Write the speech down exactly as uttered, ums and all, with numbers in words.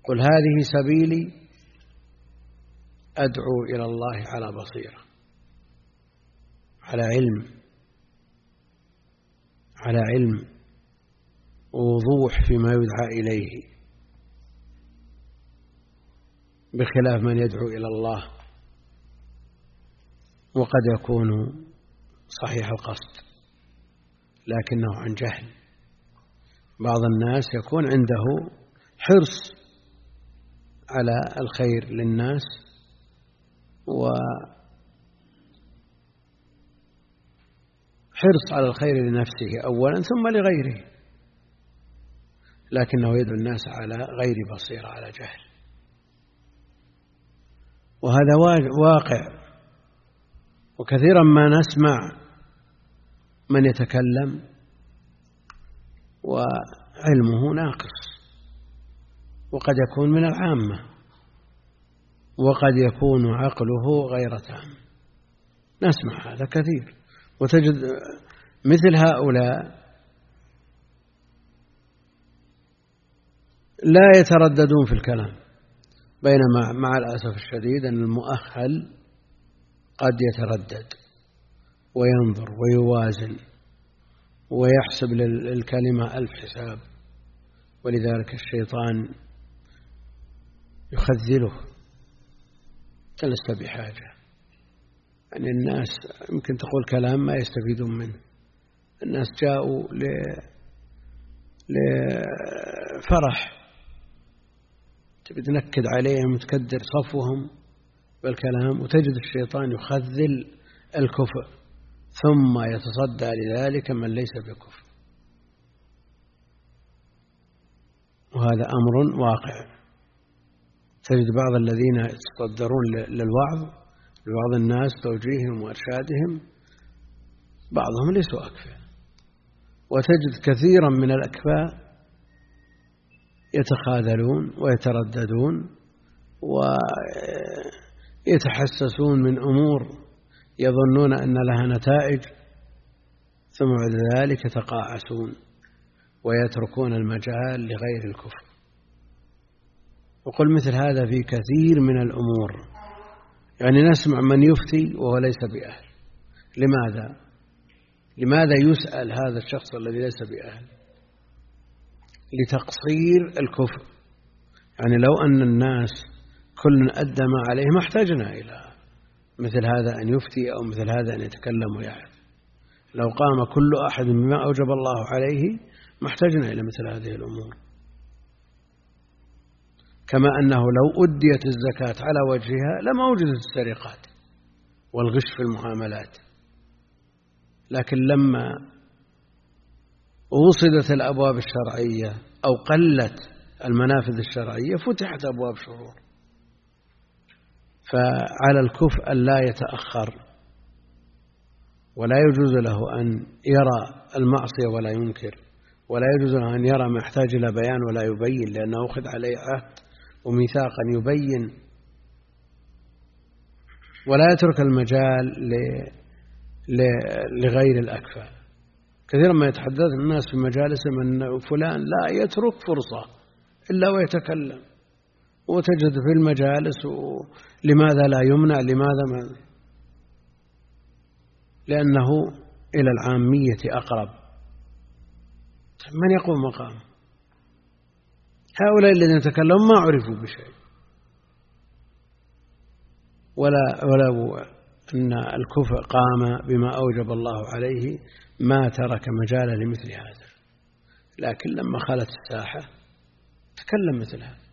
قل هذه سبيلي أدعو إلى الله على بصيرة، على علم، على علم ووضوح فيما يدعى إليه، بخلاف من يدعو إلى الله وقد يكون صحيح القصد لكنه عن جهل. بعض الناس يكون عنده حرص على الخير للناس وحرص على الخير لنفسه أولا ثم لغيره، لكنه يدعو الناس على غير بصيرة، على جهل. وهذا واقع، وكثيرا ما نسمع من يتكلم وعلمه ناقص، وقد يكون من العامة، وقد يكون عقله غير تام. نسمع هذا كثير، وتجد مثل هؤلاء لا يترددون في الكلام، بينما مع الأسف الشديد أن المؤهل قد يتردد وينظر ويوازن ويحسب للكلمة ألف حساب، ولذلك الشيطان يخذله. لست بحاجة، يعني الناس يمكن تقول كلام ما يستفيدون منه. الناس جاءوا لفرح، تبي تنكد عليهم وتكدر صفوهم بالكلام، وتجد الشيطان يخذل الكفء ثم يتصدى لذلك من ليس بكفء. وهذا أمر واقع. تجد بعض الذين يتصدرون للوعظ لبعض الناس توجيههم وإرشادهم، بعضهم ليسوا أكفاء، وتجد كثيرا من الأكفاء يتخاذلون ويترددون ويتحسسون من أمور يظنون أن لها نتائج، ثم بعد ذلك يتقاعسون ويتركون المجال لغير الكفر. وقل مثل هذا في كثير من الأمور، يعني نسمع من يفتي وهو ليس بأهل. لماذا؟ لماذا يسأل هذا الشخص الذي ليس بأهل؟ لتقصير الكفر. يعني لو أن الناس كل أدى ما عليه ما احتاجنا إلى مثل هذا أن يفتي أو مثل هذا أن يتكلم ويعرف. لو قام كل أحد بما أوجب الله عليه ما احتاجنا إلى مثل هذه الأمور. كما أنه لو أديت الزكاة على وجهها لما وجدت السرقات والغش في المعاملات، لكن لما وصدت الأبواب الشرعية أو قلت المنافذ الشرعية فتحت أبواب شرور. فعلى الكفء أن لا يتأخر، ولا يجوز له أن يرى المعصية ولا ينكر، ولا يجوز له أن يرى ما يحتاج إلى بيان ولا يبين، لأنه أخذ عليه عهد وميثاق أن يبين، ولا يترك المجال لغير الأكفاء. كثيرا ما يتحدث الناس في مجالسهم أن فلان لا يترك فرصة إلا ويتكلم، وتجد في المجالس لماذا لا يمنع، لماذا ما؟ لأنه إلى العامية أقرب. من يقوم مقام هؤلاء الذين يتكلمون؟ ما عرفوا بشيء، ولا ولو أن الكفء قام بما أوجب الله عليه ما ترك مجالا لمثل هذا، لكن لما خلت الساحة تكلم مثل هذا.